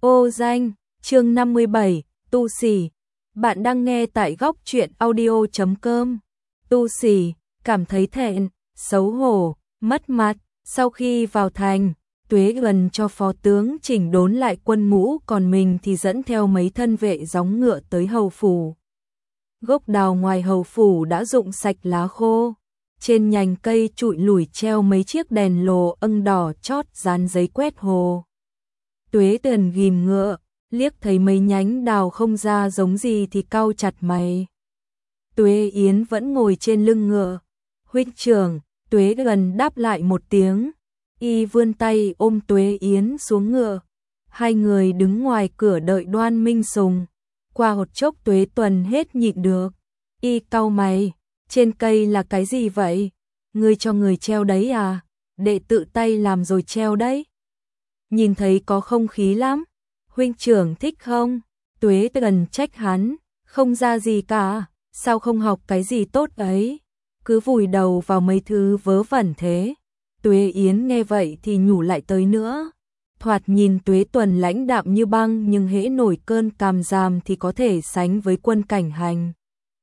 Ô danh, chương 57, tu sĩ. Bạn đang nghe tại góc truyện audio.com. Tu sĩ, cảm thấy thẹn, xấu hổ, mất mặt. Sau khi vào thành, Tuế gần cho phó tướng chỉnh đốn lại quân ngũ, còn mình thì dẫn theo mấy thân vệ gióng ngựa tới hầu phủ. Gốc đào ngoài hầu phủ đã rụng sạch lá khô. Trên nhành cây trụi lủi treo mấy chiếc đèn lồ âng đỏ chót dán giấy quét hồ. Tuế Tần ghim ngựa, liếc thấy mấy nhánh đào không ra giống gì thì cau chặt mày. Tuế Yến vẫn ngồi trên lưng ngựa. Huynh trưởng, Tuế Gần đáp lại một tiếng. Y vươn tay ôm Tuế Yến xuống ngựa. Hai người đứng ngoài cửa đợi Đoan Minh Sùng. Qua một chốc Tuế Tuần hết nhịn được. Y cau mày, trên cây là cái gì vậy? Ngươi cho người treo đấy à? Đệ tự tay làm rồi treo đấy. Nhìn thấy có không khí lắm. Huynh trưởng thích không? Tuế Tần trách hắn, không ra gì cả, sao không học cái gì tốt ấy? Cứ vùi đầu vào mấy thứ vớ vẩn thế. Tuế Yến nghe vậy thì nhủ lại tới nữa. Thoạt nhìn Tuế Tuần lãnh đạm như băng, nhưng hễ nổi cơn càm ràm thì có thể sánh với quân cảnh hành.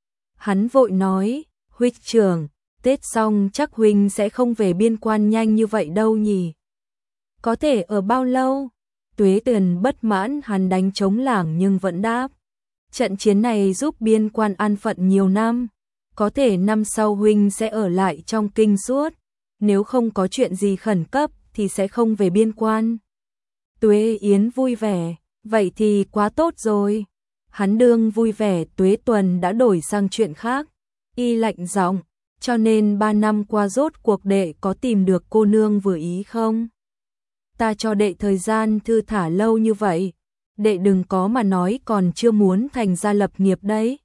Hắn vội nói, huynh trưởng, Tết xong chắc huynh sẽ không về biên quan nhanh như vậy đâu nhỉ? Có thể ở bao lâu? Tuế Tần bất mãn, hắn đánh trống lảng nhưng vẫn đáp. Trận chiến này giúp biên quan an phận nhiều năm. Có thể năm sau huynh sẽ ở lại trong kinh suốt. Nếu không có chuyện gì khẩn cấp thì sẽ không về biên quan. Tuế Yến vui vẻ, vậy thì quá tốt rồi. Hắn đương vui vẻ, Tuế Tuần đã đổi sang chuyện khác. Y lạnh giọng, cho nên 3 năm qua rốt cuộc đệ có tìm được cô nương vừa ý không? Ta cho đệ thời gian thư thả lâu như vậy, đệ đừng có mà nói còn chưa muốn thành gia lập nghiệp đấy.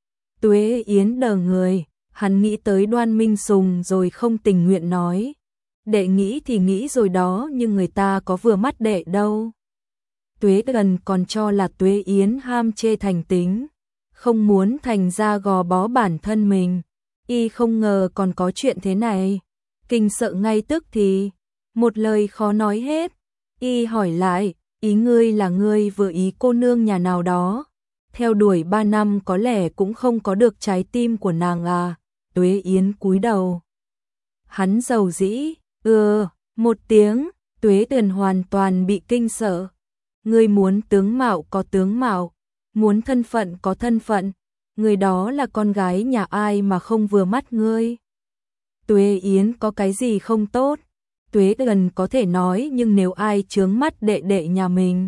Tuế Yến đờ người, hắn nghĩ tới Đoan Minh Sùng rồi không tình nguyện nói. Đệ nghĩ thì nghĩ rồi đó, nhưng người ta có vừa mắt đệ đâu. Tuế Gần còn cho là Tuế Yến ham chê thành tính, không muốn thành ra gò bó bản thân mình. Y không ngờ còn có chuyện thế này. Kinh sợ ngay tức thì một lời khó nói hết. Y hỏi lại, ý ngươi là ngươi vừa ý cô nương nhà nào đó, theo đuổi 3 năm có lẽ cũng không có được trái tim của nàng à? Tuế Yến cúi đầu. Hắn dầu dĩ, một tiếng. Tuế Tần hoàn toàn bị kinh sợ. Ngươi muốn tướng mạo có tướng mạo, muốn thân phận có thân phận, người đó là con gái nhà ai mà không vừa mắt ngươi? Tuế Yến có cái gì không tốt? Tuế Tần có thể nói, nhưng nếu ai chướng mắt đệ đệ nhà mình,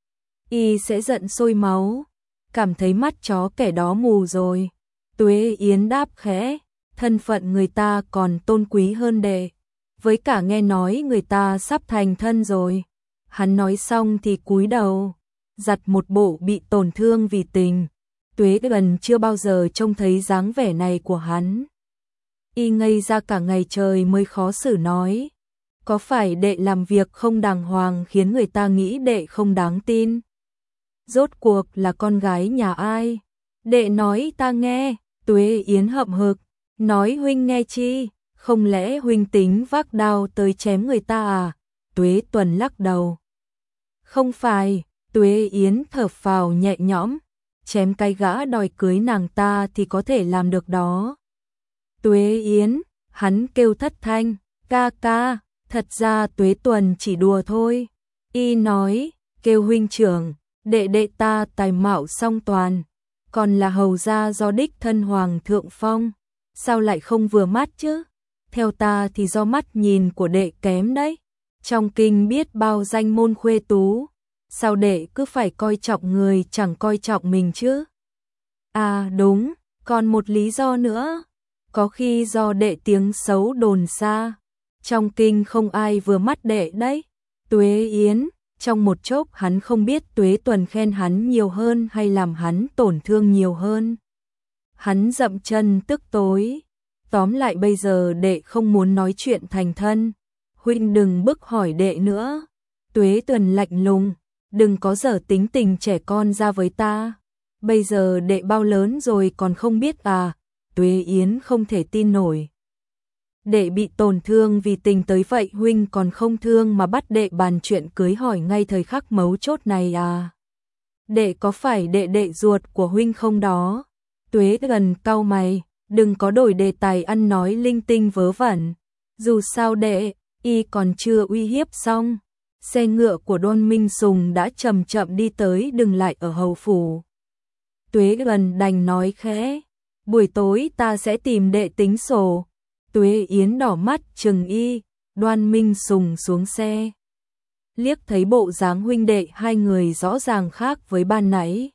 y sẽ giận sôi máu, cảm thấy mắt chó kẻ đó mù rồi. Tuế Yến đáp khẽ, thân phận người ta còn tôn quý hơn đệ, với cả nghe nói người ta sắp thành thân rồi. Hắn nói xong thì cúi đầu, giặt một bộ bị tổn thương vì tình. Tuế Tần chưa bao giờ trông thấy dáng vẻ này của hắn. Y ngây ra cả ngày trời mới khó xử nói, có phải đệ làm việc không đàng hoàng khiến người ta nghĩ đệ không đáng tin? Rốt cuộc là con gái nhà ai? Đệ nói ta nghe. Tuế Yến hậm hực, nói huynh nghe chi? Không lẽ huynh tính vác đao tới chém người ta à? Tuế Tuần lắc đầu. Không phải. Tuế Yến thở phào nhẹ nhõm, chém cái gã đòi cưới nàng ta thì có thể làm được đó. Tuế Yến, hắn kêu thất thanh, ca ca. Thật ra Tuế Tuần chỉ đùa thôi. Y nói, kêu huynh trưởng, đệ ta tài mạo song toàn, còn là hầu gia do đích thân hoàng thượng phong, sao lại không vừa mắt chứ? Theo ta thì do mắt nhìn của đệ kém đấy. Trong kinh biết bao danh môn khuê tú, sao đệ cứ phải coi trọng người chẳng coi trọng mình chứ? À đúng, còn một lý do nữa, có khi do đệ tiếng xấu đồn xa, trong kinh không ai vừa mắt đệ đấy. Tuế Yến, trong một chốc hắn không biết Tuế Tuần khen hắn nhiều hơn hay làm hắn tổn thương nhiều hơn. Hắn dậm chân tức tối. Tóm lại bây giờ đệ không muốn nói chuyện thành thân. Huynh đừng bức hỏi đệ nữa. Tuế Tuần lạnh lùng, đừng có giở tính tình trẻ con ra với ta. Bây giờ đệ bao lớn rồi còn không biết à? Tuế Yến không thể tin nổi. đệ bị tổn thương vì tình tới vậy huynh còn không thương mà bắt đệ bàn chuyện cưới hỏi ngay thời khắc mấu chốt này à? Đệ có phải đệ ruột của huynh không đó? Tuế gần cau mày, đừng có đổi đề tài ăn nói linh tinh vớ vẩn. Dù sao đệ, y còn chưa uy hiếp xong. Xe ngựa của Đôn Minh Sùng đã chậm chậm đi tới dừng lại ở hầu phủ. Tuế gần đành nói khẽ, buổi tối ta sẽ tìm đệ tính sổ. Tuế Yến đỏ mắt trừng y, Đoan Minh Sùng xuống xe. Liếc thấy bộ dáng huynh đệ hai người rõ ràng khác với ban nãy.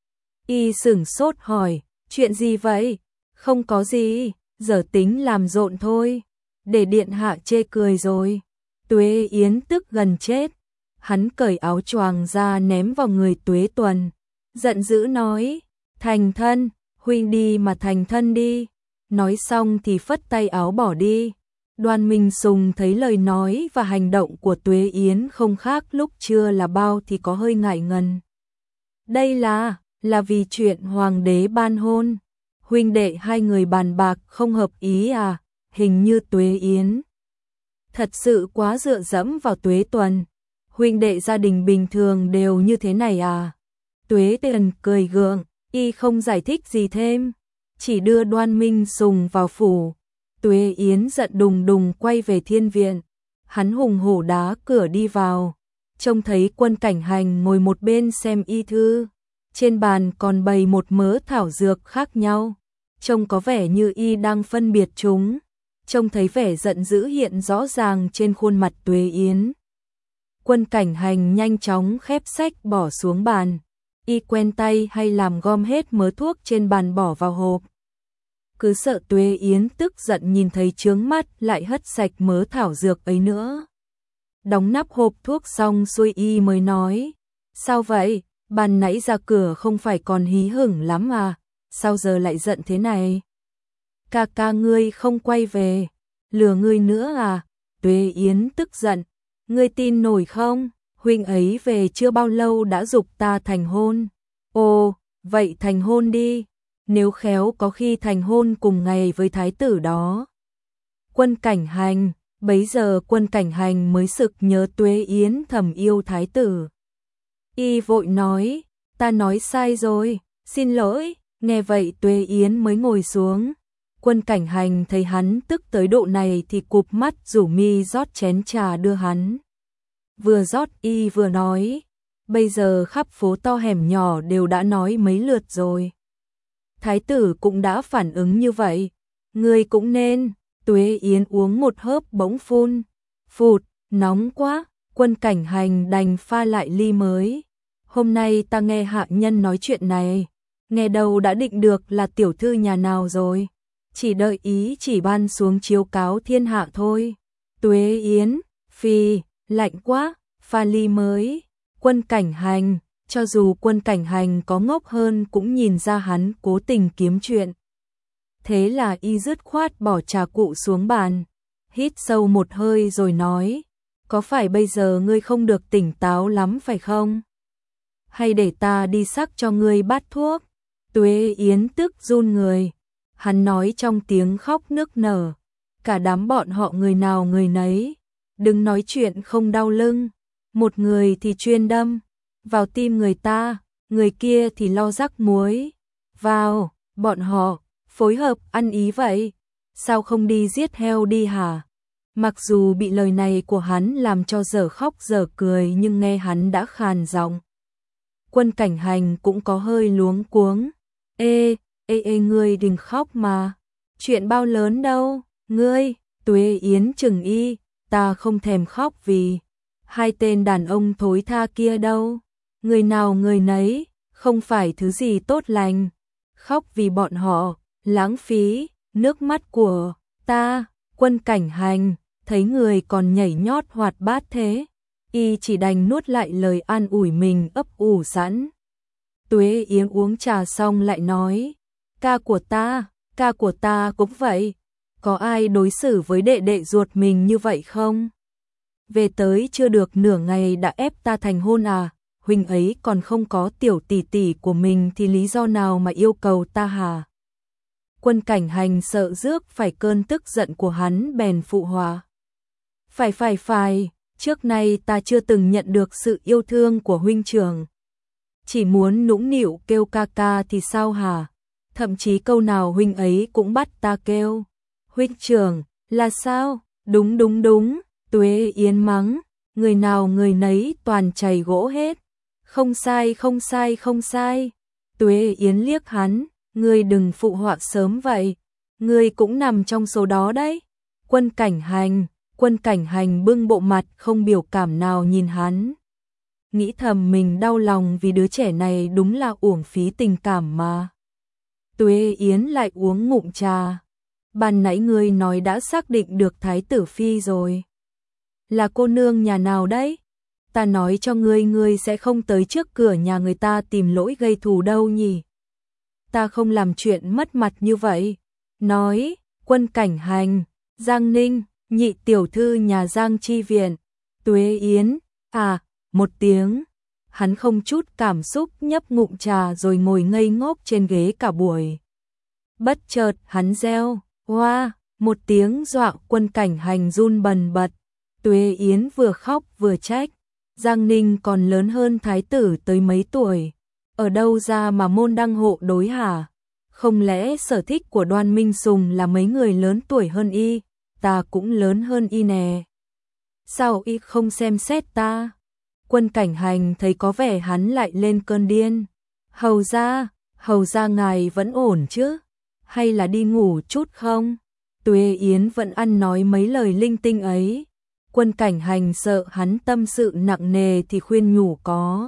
Y sửng sốt hỏi, chuyện gì vậy? Không có gì, giờ tính làm rộn thôi. Để điện hạ chê cười rồi. Tuế Yến tức gần chết. Hắn cởi áo choàng ra ném vào người Tuế Tuần. Giận dữ nói, thành thân, huynh đi mà thành thân đi. Nói xong thì phất tay áo bỏ đi. Đoan Minh Sùng thấy lời nói và hành động của Tuế Yến không khác lúc chưa là bao thì có hơi ngại ngần. Đây là vì chuyện hoàng đế ban hôn. Huynh đệ hai người bàn bạc không hợp ý à? Hình như Tuế Yến thật sự quá dựa dẫm vào Tuế Tuần. Huynh đệ gia đình bình thường đều như thế này à? Tuế Tuần cười gượng, y không giải thích gì thêm, chỉ đưa Đoan Minh Sùng vào phủ. Tuế Yến giận đùng đùng quay về thiên viện. Hắn hùng hổ đá cửa đi vào, trông thấy Quân Cảnh Hành ngồi một bên xem y thư. Trên bàn còn bày một mớ thảo dược khác nhau, trông có vẻ như y đang phân biệt chúng. Trông thấy vẻ giận dữ hiện rõ ràng trên khuôn mặt Tuế Yến. Quân Cảnh Hành nhanh chóng khép sách bỏ xuống bàn. Y quen tay hay làm gom hết mớ thuốc trên bàn bỏ vào hộp. Cứ sợ Tuế Yến tức giận nhìn thấy chướng mắt lại hất sạch mớ thảo dược ấy nữa. Đóng nắp hộp thuốc xong xuôi y mới nói, sao vậy, ban nãy ra cửa không phải còn hí hửng lắm à, sao giờ lại giận thế này? Ca ngươi không quay về, lừa ngươi nữa à? Tuế Yến tức giận, ngươi tin nổi không? Huynh ấy về chưa bao lâu đã giục ta thành hôn. Ồ, vậy thành hôn đi, nếu khéo có khi thành hôn cùng ngày với thái tử đó. Quân Cảnh Hành, bấy giờ Quân Cảnh Hành mới sực nhớ Tuế Yến thầm yêu thái tử. Y vội nói, ta nói sai rồi, xin lỗi. Nghe vậy Tuế Yến mới ngồi xuống. Quân Cảnh Hành thấy hắn tức tới độ này thì cụp mắt rủ mi rót chén trà đưa hắn. Vừa rót y vừa nói, bây giờ khắp phố to hẻm nhỏ đều đã nói mấy lượt rồi. Thái tử cũng đã phản ứng như vậy, ngươi cũng nên. Tuế Yến uống một hớp bỗng phun phụt, nóng quá. Quân Cảnh Hành đành pha lại ly mới. Hôm nay ta nghe hạ nhân nói chuyện này, nghe đâu đã định được là tiểu thư nhà nào rồi, chỉ đợi ý chỉ ban xuống chiếu cáo thiên hạ thôi. Tuế Yến, phi, lạnh quá, pha ly mới. Quân Cảnh Hành, cho dù Quân Cảnh Hành có ngốc hơn cũng nhìn ra hắn cố tình kiếm chuyện. Thế là y dứt khoát bỏ trà cụ xuống bàn, hít sâu một hơi rồi nói, có phải bây giờ ngươi không được tỉnh táo lắm phải không? Hay để ta đi sắc cho ngươi bát thuốc? Tuế Yến tức run người, hắn nói trong tiếng khóc nức nở, cả đám bọn họ người nào người nấy, đừng nói chuyện không đau lưng, một người thì chuyên đâm vào tim người ta, người kia thì lo rắc muối vào, bọn họ phối hợp ăn ý vậy, sao không đi giết heo đi hả? Mặc dù bị lời này của hắn làm cho dở khóc dở cười nhưng nghe hắn đã khàn giọng. Quân Cảnh Hành cũng có hơi luống cuống. Ê, ngươi đừng khóc mà. Chuyện bao lớn đâu, ngươi. Tuế Yến chừng y, ta không thèm khóc vì hai tên đàn ông thối tha kia đâu. Người nào người nấy, không phải thứ gì tốt lành. Khóc vì bọn họ, lãng phí nước mắt của ta. Quân Cảnh Hành thấy người còn nhảy nhót hoạt bát thế, y chỉ đành nuốt lại lời an ủi mình ấp ủ sẵn. Tuế Yến uống trà xong lại nói, ca của ta cũng vậy, có ai đối xử với đệ ruột mình như vậy không? Về tới chưa được nửa ngày đã ép ta thành hôn à? Huynh ấy còn không có tiểu tỷ tỷ của mình thì lý do nào mà yêu cầu ta hả? Quân Cảnh Hành sợ rước phải cơn tức giận của hắn bèn phụ họa. Phải, trước nay ta chưa từng nhận được sự yêu thương của huynh trưởng. Chỉ muốn nũng nịu kêu ca ca thì sao hả? Thậm chí câu nào huynh ấy cũng bắt ta kêu. Huynh trưởng, là sao? Đúng, Tuế Yến mắng, người nào người nấy toàn chày gỗ hết. Không sai. Tuế Yến liếc hắn, ngươi đừng phụ họa sớm vậy, ngươi cũng nằm trong số đó đấy. Quân Cảnh Hành bưng bộ mặt không biểu cảm nào nhìn hắn. Nghĩ thầm mình đau lòng vì đứa trẻ này đúng là uổng phí tình cảm mà. Tuế Yến lại uống ngụm trà. Ban nãy ngươi nói đã xác định được Thái tử Phi rồi. Là cô nương nhà nào đấy? Ta nói cho ngươi sẽ không tới trước cửa nhà người ta tìm lỗi gây thù đâu nhỉ? Ta không làm chuyện mất mặt như vậy. Nói, Quân Cảnh Hành, Giang Ninh, nhị tiểu thư nhà Giang Chi Viện, Tuế Yến, một tiếng. Hắn không chút cảm xúc nhấp ngụm trà rồi ngồi ngây ngốc trên ghế cả buổi. Bất chợt hắn reo, hoa, một tiếng dọa Quân Cảnh Hành run bần bật. Tuế Yến vừa khóc vừa trách. Giang Ninh còn lớn hơn thái tử tới mấy tuổi. Ở đâu ra mà môn đăng hộ đối hả? Không lẽ sở thích của Đoan Minh Sùng là mấy người lớn tuổi hơn y? Ta cũng lớn hơn y nè. Sao y không xem xét ta? Quân Cảnh Hành thấy có vẻ hắn lại lên cơn điên. Hầu ra ngài vẫn ổn chứ? Hay là đi ngủ chút không? Tuế Yến vẫn ăn nói mấy lời linh tinh ấy. Quân Cảnh Hành sợ hắn tâm sự nặng nề thì khuyên nhủ có.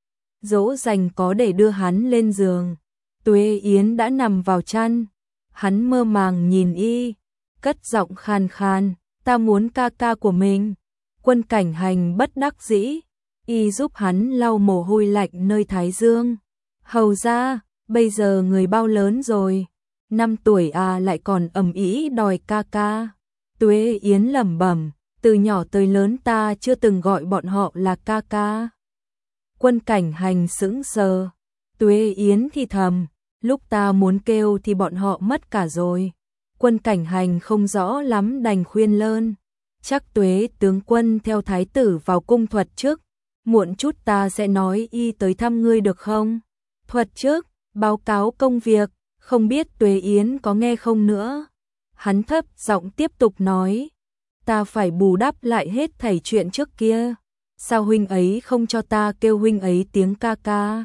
Dỗ dành có để đưa hắn lên giường. Tuế Yến đã nằm vào chăn. Hắn mơ màng nhìn y, cất giọng khan khan, ta muốn ca ca của mình. Quân Cảnh Hành bất đắc dĩ, y giúp hắn lau mồ hôi lạnh nơi thái dương. Hầu ra, bây giờ người bao lớn rồi, 5 tuổi à lại còn ầm ĩ đòi ca ca. Tuế Yến lẩm bẩm, từ nhỏ tới lớn ta chưa từng gọi bọn họ là ca ca. Quân Cảnh Hành sững sờ. Tuế Yến thì thầm, lúc ta muốn kêu thì bọn họ mất cả rồi. Quân Cảnh Hành không rõ lắm đành khuyên lơn. Chắc Tuế tướng quân theo thái tử vào cung thuật trước. Muộn chút ta sẽ nói y tới thăm ngươi được không? Thuật trước, báo cáo công việc, không biết Tuế Yến có nghe không nữa. Hắn thấp giọng tiếp tục nói. Ta phải bù đắp lại hết thảy chuyện trước kia. Sao huynh ấy không cho ta kêu huynh ấy tiếng ca ca?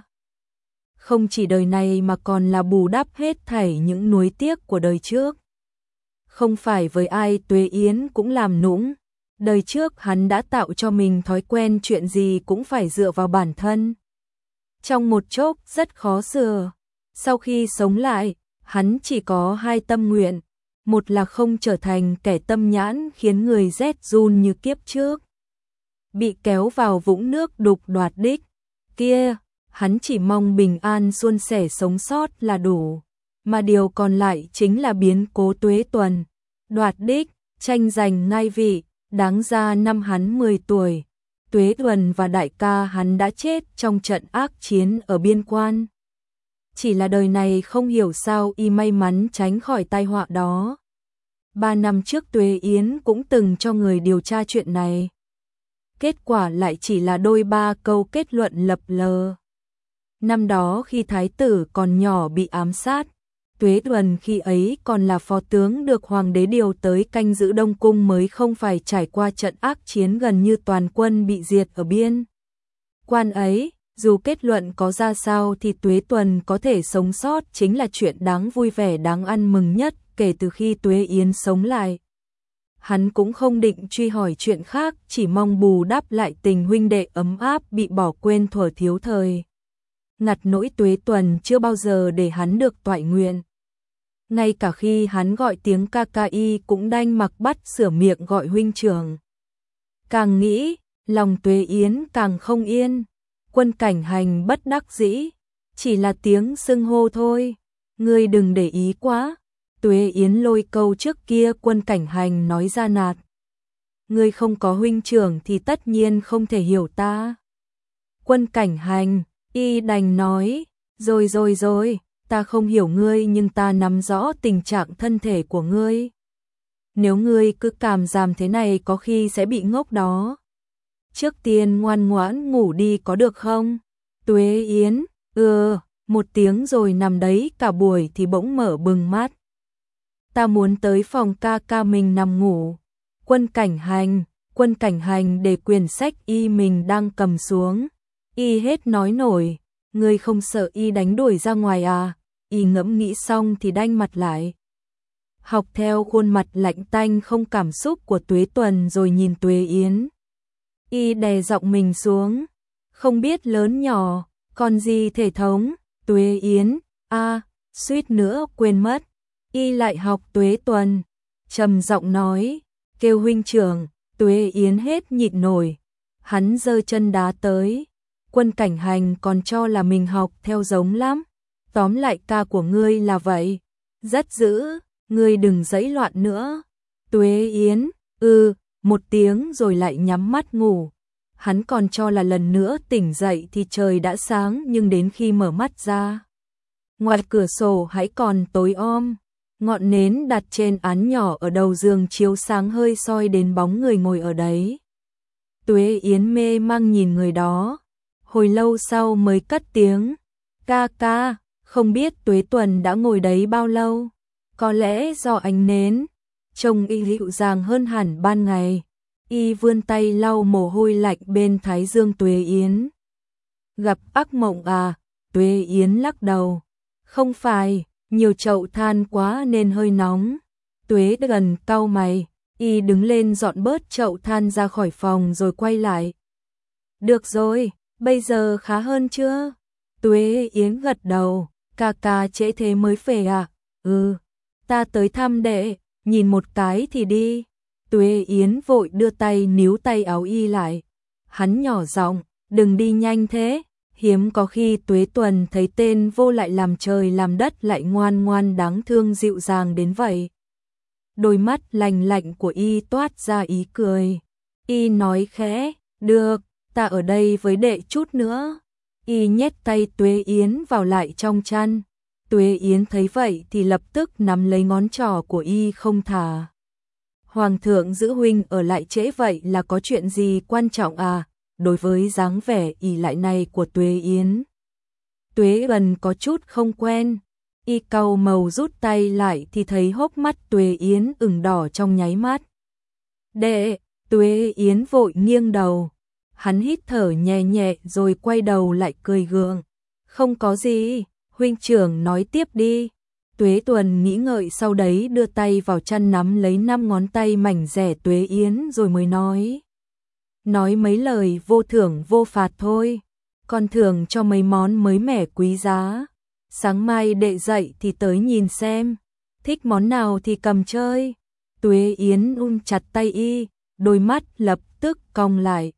Không chỉ đời này mà còn là bù đắp hết thảy những nuối tiếc của đời trước. Không phải với ai Tuế Yến cũng làm nũng. Đời trước hắn đã tạo cho mình thói quen chuyện gì cũng phải dựa vào bản thân. Trong một chốc rất khó sửa. Sau khi sống lại, hắn chỉ có 2 tâm nguyện. Một là không trở thành kẻ tâm nhãn khiến người rét run như kiếp trước. Bị kéo vào vũng nước đục đoạt đích. Kia, hắn chỉ mong bình an suôn sẻ sống sót là đủ. Mà điều còn lại chính là biến cố Tuế Tuần. Đoạt đích, tranh giành ngai vị, đáng ra năm hắn 10 tuổi. Tuế Tuần và đại ca hắn đã chết trong trận ác chiến ở biên quan. Chỉ là đời này không hiểu sao y may mắn tránh khỏi tai họa đó. 3 năm trước Tuế Yến cũng từng cho người điều tra chuyện này. Kết quả lại chỉ là đôi 3 câu kết luận lập lờ. Năm đó khi thái tử còn nhỏ bị ám sát, Tuế Tuần khi ấy còn là phó tướng được hoàng đế điều tới canh giữ Đông Cung mới không phải trải qua trận ác chiến gần như toàn quân bị diệt ở biên quan ấy. Dù kết luận có ra sao thì Tuế Tuần có thể sống sót chính là chuyện đáng vui vẻ đáng ăn mừng nhất kể từ khi Tuế Yến sống lại. Hắn cũng không định truy hỏi chuyện khác, chỉ mong bù đắp lại tình huynh đệ ấm áp bị bỏ quên thuở thiếu thời. Ngặt nỗi Tuế Tuần chưa bao giờ để hắn được toại nguyện. Ngay cả khi hắn gọi tiếng ca ca y cũng đanh mặc bắt sửa miệng gọi huynh trưởng. Càng nghĩ, lòng Tuế Yến càng không yên. Quân Cảnh Hành bất đắc dĩ, chỉ là tiếng xưng hô thôi, ngươi đừng để ý quá. Tuế Yến lôi câu trước kia Quân Cảnh Hành nói ra nạt. Ngươi không có huynh trưởng thì tất nhiên không thể hiểu ta. Quân Cảnh Hành, y đành nói, rồi, ta không hiểu ngươi nhưng ta nắm rõ tình trạng thân thể của ngươi. Nếu ngươi cứ cảm giảm thế này có khi sẽ bị ngốc đó. Trước tiên ngoan ngoãn ngủ đi có được không? Tuế Yến, một tiếng rồi nằm đấy cả buổi thì bỗng mở bừng mắt. Ta muốn tới phòng ca ca mình nằm ngủ. Quân Cảnh Hành để quyển sách y mình đang cầm xuống. Y hết nói nổi, ngươi không sợ y đánh đuổi ra ngoài à? Y ngẫm nghĩ xong thì đanh mặt lại. Học theo khuôn mặt lạnh tanh không cảm xúc của Tuế Tuần rồi nhìn Tuế Yến. Y đè giọng mình xuống, không biết lớn nhỏ, còn gì thể thống. Tuế Yến, suýt nữa quên mất. Y lại học Tuế Tuần, trầm giọng nói, kêu huynh trưởng. Tuế Yến hết nhịn nổi, hắn giơ chân đá tới. Quân Cảnh Hành còn cho là mình học theo giống lắm. Tóm lại ca của ngươi là vậy, rất dữ, ngươi đừng giãy loạn nữa. Tuế Yến, một tiếng rồi lại nhắm mắt ngủ. Hắn còn cho là lần nữa tỉnh dậy thì trời đã sáng nhưng đến khi mở mắt ra, ngoài cửa sổ hãy còn tối om. Ngọn nến đặt trên án nhỏ ở đầu giường chiếu sáng hơi soi đến bóng người ngồi ở đấy. Tuế Yến mê mang nhìn người đó, hồi lâu sau mới cất tiếng, ca ca, không biết Tuế Tuần đã ngồi đấy bao lâu. Có lẽ do ánh nến, trông y dịu dàng hơn hẳn ban ngày. Y vươn tay lau mồ hôi lạnh bên thái dương Tuế Yến. Gặp ác mộng à? Tuế Yến lắc đầu. Không phải, nhiều chậu than quá nên hơi nóng. Tuế gần cau mày, y đứng lên dọn bớt chậu than ra khỏi phòng rồi quay lại. Được rồi, bây giờ khá hơn chưa? Tuế Yến gật đầu, ca ca trễ thế mới về à? Ta tới thăm đệ, nhìn một cái thì đi. Tuế Yến vội đưa tay níu tay áo y lại. Hắn nhỏ giọng, đừng đi nhanh thế. Hiếm có khi Tuế Tuần thấy tên vô lại làm trời làm đất lại ngoan ngoan đáng thương dịu dàng đến vậy. Đôi mắt lành lạnh của y toát ra ý cười. Y nói khẽ, được, ta ở đây với đệ chút nữa. Y nhét tay Tuế Yến vào lại trong chăn. Tuế Yến thấy vậy thì lập tức nắm lấy ngón trỏ của y không thả. Hoàng thượng giữ huynh ở lại trễ vậy là có chuyện gì quan trọng à? Đối với dáng vẻ ỷ lại này của Tuế Yến, Tuế gần có chút không quen. Y cau màu rút tay lại thì thấy hốc mắt Tuế Yến ửng đỏ trong nháy mắt. Đệ, Tuế Yến vội nghiêng đầu. Hắn hít thở nhẹ nhẹ rồi quay đầu lại cười gượng. Không có gì, huynh trưởng nói tiếp đi. Tuế Tuần nghĩ ngợi sau đấy đưa tay vào chăn nắm lấy 5 ngón tay mảnh rẻ Tuế Yến rồi mới nói. Nói mấy lời vô thưởng vô phạt thôi, con thưởng cho mấy món mới mẻ quý giá. Sáng mai đệ dậy thì tới nhìn xem, thích món nào thì cầm chơi. Tuế Yến chặt tay y, đôi mắt lập tức cong lại.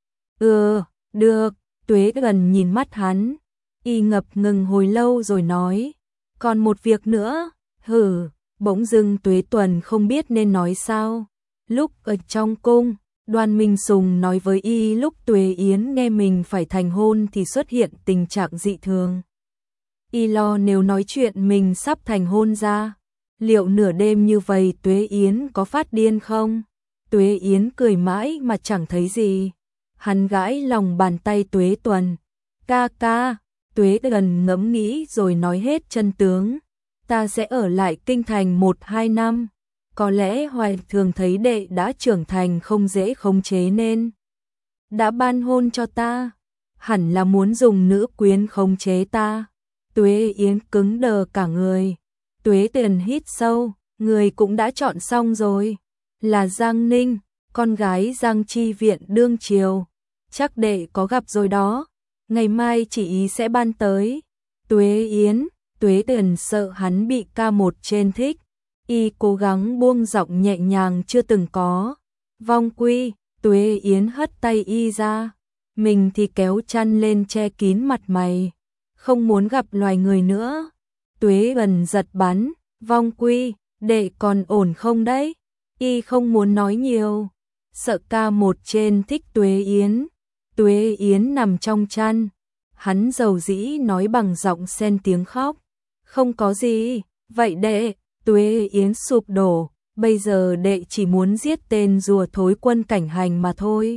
Được, Tuế gần nhìn mắt hắn, y ngập ngừng hồi lâu rồi nói. Còn một việc nữa, bỗng dưng Tuế Tuần không biết nên nói sao. Lúc ở trong cung, Đoan Minh Sùng nói với y lúc Tuế Yến nghe mình phải thành hôn thì xuất hiện tình trạng dị thường. Y lo nếu nói chuyện mình sắp thành hôn ra, liệu nửa đêm như vậy Tuế Yến có phát điên không? Tuế Yến cười mãi mà chẳng thấy gì. Hắn gãi lòng bàn tay Tuế Tuần. Ca ca, Tuế gần ngẫm nghĩ rồi nói hết chân tướng. Ta sẽ ở lại kinh thành 1-2 năm. Có lẽ Hoài thường thấy đệ đã trưởng thành không dễ khống chế nên đã ban hôn cho ta. Hẳn là muốn dùng nữ quyến khống chế ta. Tuế Yến cứng đờ cả người. Tuế Tuyền hít sâu, người cũng đã chọn xong rồi. Là Giang Ninh, con gái Giang Chi viện đương triều. Chắc đệ có gặp rồi đó. Ngày mai chị ý sẽ ban tới. Tuế Yến, Tuế Tuyền sợ hắn bị ca một trên thích. Y cố gắng buông giọng nhẹ nhàng chưa từng có. Vong quy, Tuế Yến hất tay y ra. Mình thì kéo chăn lên che kín mặt mày. Không muốn gặp loài người nữa. Tuế gần giật bắn. Vong quy, đệ còn ổn không đấy? Y không muốn nói nhiều. Sợ ca một trên thích Tuế Yến. Tuế Yến nằm trong chăn. Hắn dầu dĩ nói bằng giọng xen tiếng khóc. Không có gì, vậy đệ, Tuế Yến sụp đổ, bây giờ đệ chỉ muốn giết tên rùa thối Quân Cảnh Hành mà thôi.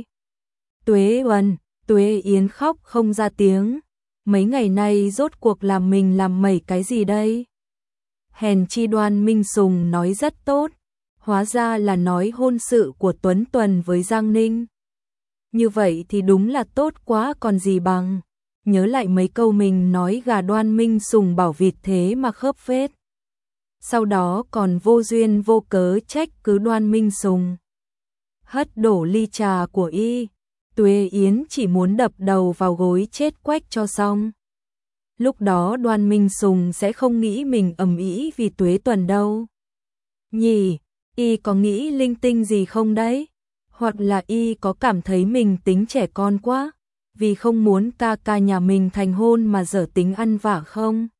Tuế Yến khóc không ra tiếng, mấy ngày nay rốt cuộc làm mình làm mẩy cái gì đây? Hèn chi Đoan Minh Sùng nói rất tốt, hóa ra là nói hôn sự của Tuấn Tuần với Giang Ninh. Như vậy thì đúng là tốt quá còn gì bằng. Nhớ lại mấy câu mình nói gà Đoan Minh Sùng bảo vịt thế mà khớp phết. Sau đó còn vô duyên vô cớ trách cứ Đoan Minh Sùng. Hất đổ ly trà của y, Tuế Yến chỉ muốn đập đầu vào gối chết quách cho xong. Lúc đó Đoan Minh Sùng sẽ không nghĩ mình ầm ĩ vì Tuế Tuần đâu. Nhỉ, y có nghĩ linh tinh gì không đấy? Hoặc là y có cảm thấy mình tính trẻ con quá, vì không muốn ca ca nhà mình thành hôn mà dở tính ăn vạ không?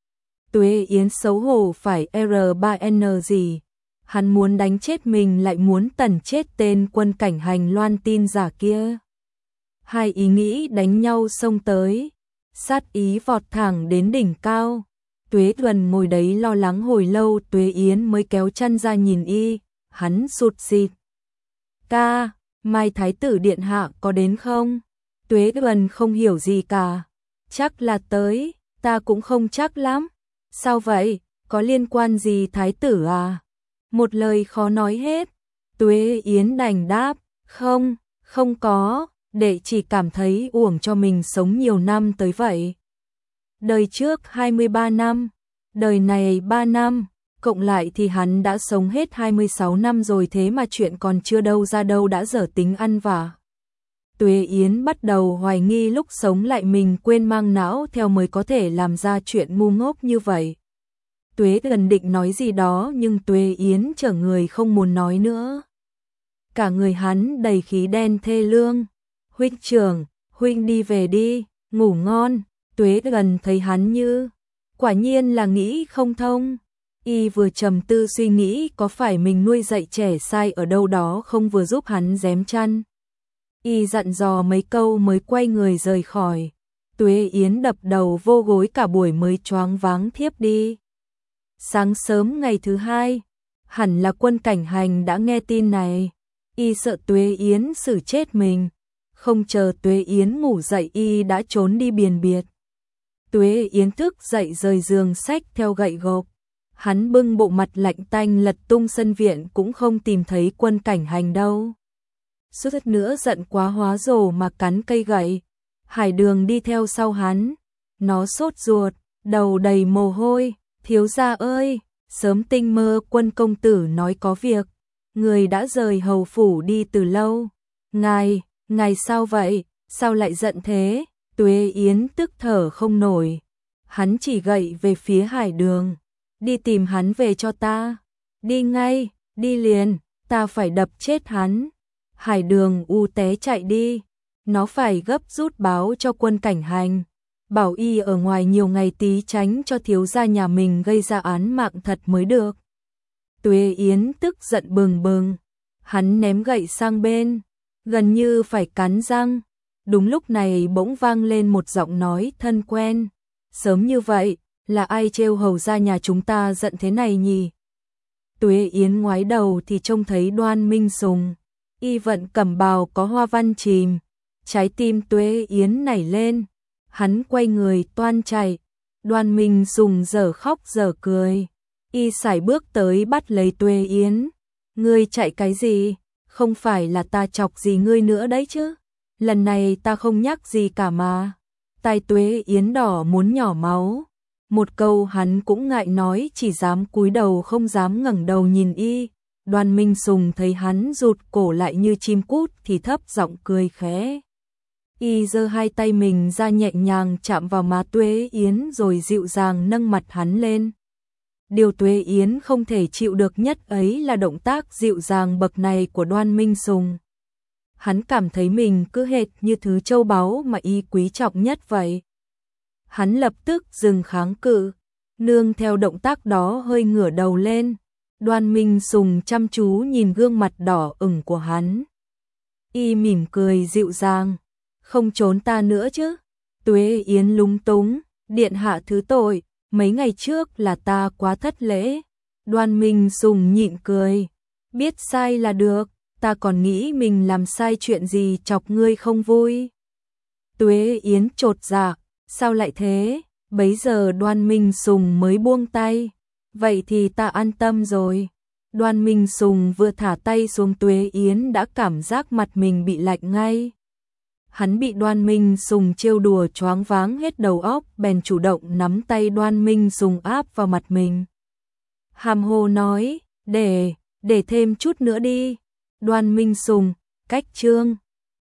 Tuế Yến xấu hổ phải R3N gì? Hắn muốn đánh chết mình lại muốn tẩn chết tên Quân Cảnh Hành loan tin giả kia. Hai ý nghĩ đánh nhau xông tới, sát ý vọt thẳng đến đỉnh cao. Tuế Tuần ngồi đấy lo lắng hồi lâu, Tuế Yến mới kéo chân ra nhìn y, hắn sụt sịt. Ca, mai thái tử điện hạ có đến không? Tuế Tuần không hiểu gì cả. Chắc là tới, ta cũng không chắc lắm. Sao vậy, có liên quan gì thái tử à? Một lời khó nói hết. Tuế Yến đành đáp, không có, đệ chỉ cảm thấy uổng cho mình sống nhiều năm tới vậy. Đời trước 23 năm, đời này 3 năm, cộng lại thì hắn đã sống hết 26 năm rồi, thế mà chuyện còn chưa đâu ra đâu đã dở tính ăn vạ. Tuế Yến bắt đầu hoài nghi lúc sống lại mình quên mang não theo mới có thể làm ra chuyện ngu ngốc như vậy. Tuế gần định nói gì đó nhưng Tuế Yến trở người không muốn nói nữa. Cả người hắn đầy khí đen thê lương. Huynh trưởng, huynh đi về đi, ngủ ngon. Tuế gần thấy hắn như quả nhiên là nghĩ không thông. Y vừa trầm tư suy nghĩ có phải mình nuôi dạy trẻ sai ở đâu đó không, vừa giúp hắn rém chăn. Y dặn dò mấy câu mới quay người rời khỏi. Tuế Yến đập đầu vô gối cả buổi mới choáng váng thiếp đi. Sáng sớm ngày thứ hai, hẳn là Quân Cảnh Hành đã nghe tin này. Y sợ Tuế Yến xử chết mình. Không chờ Tuế Yến ngủ dậy y đã trốn đi biền biệt. Tuế Yến thức dậy rời giường xách theo gậy gộc. Hắn bưng bộ mặt lạnh tanh lật tung sân viện cũng không tìm thấy Quân Cảnh Hành đâu. Suýt nữa giận quá hóa rồ mà cắn cây gậy. Hải Đường đi theo sau hắn. Nó sốt ruột, đầu đầy mồ hôi. Thiếu gia ơi, sớm tinh mơ Quân công tử nói có việc. Người đã rời hầu phủ đi từ lâu. Ngài sao vậy? Sao lại giận thế? Tuế Yến tức thở không nổi. Hắn chỉ gậy về phía Hải Đường. Đi tìm hắn về cho ta. Đi ngay, đi liền, ta phải đập chết hắn. Hải Đường u té chạy đi. Nó phải gấp rút báo cho Quân Cảnh Hành. Bảo y ở ngoài nhiều ngày tí tránh cho thiếu gia nhà mình gây ra án mạng thật mới được. Tuế Yến tức giận bừng bừng. Hắn ném gậy sang bên, gần như phải cắn răng. Đúng lúc này bỗng vang lên một giọng nói thân quen. Sớm như vậy, là ai trêu hầu gia nhà chúng ta giận thế này nhỉ? Tuế Yến ngoái đầu thì trông thấy Đoan Minh Sùng. Y vận cẩm bào có hoa văn chìm. Trái tim Tuế Yến nảy lên. Hắn quay người toan chạy. Đoan Minh Sùng giờ khóc giờ cười. Y sải bước tới bắt lấy Tuế Yến. Ngươi chạy cái gì? Không phải là ta chọc gì ngươi nữa đấy chứ? Lần này ta không nhắc gì cả mà. Tai Tuế Yến đỏ muốn nhỏ máu. Một câu hắn cũng ngại nói, chỉ dám cúi đầu không dám ngẩng đầu nhìn y. Đoan Minh Sùng thấy hắn rụt cổ lại như chim cút thì thấp giọng cười khẽ. Y giơ hai tay mình ra nhẹ nhàng chạm vào má Tuế Yến rồi dịu dàng nâng mặt hắn lên. Điều Tuế Yến không thể chịu được nhất ấy là động tác dịu dàng bậc này của Đoan Minh Sùng. Hắn cảm thấy mình cứ hệt như thứ châu báu mà y quý trọng nhất vậy. Hắn lập tức dừng kháng cự, nương theo động tác đó hơi ngửa đầu lên. Đoan Minh Sùng chăm chú nhìn gương mặt đỏ ửng của hắn. Y mỉm cười dịu dàng. Không trốn ta nữa chứ? Tuế Yến lúng túng, điện hạ thứ tội, mấy ngày trước là ta quá thất lễ. Đoan Minh Sùng nhịn cười, biết sai là được, ta còn nghĩ mình làm sai chuyện gì chọc ngươi không vui. Tuế Yến chột dạ, sao lại thế? Bấy giờ Đoan Minh Sùng mới buông tay. Vậy thì ta an tâm rồi. Đoan Minh Sùng vừa thả tay xuống, Tuế Yến đã cảm giác mặt mình bị lạnh ngay. Hắn bị Đoan Minh Sùng trêu đùa choáng váng hết đầu óc, bèn chủ động nắm tay Đoan Minh Sùng áp vào mặt mình. Hàm hồ nói, để thêm chút nữa đi. Đoan Minh Sùng, cách chương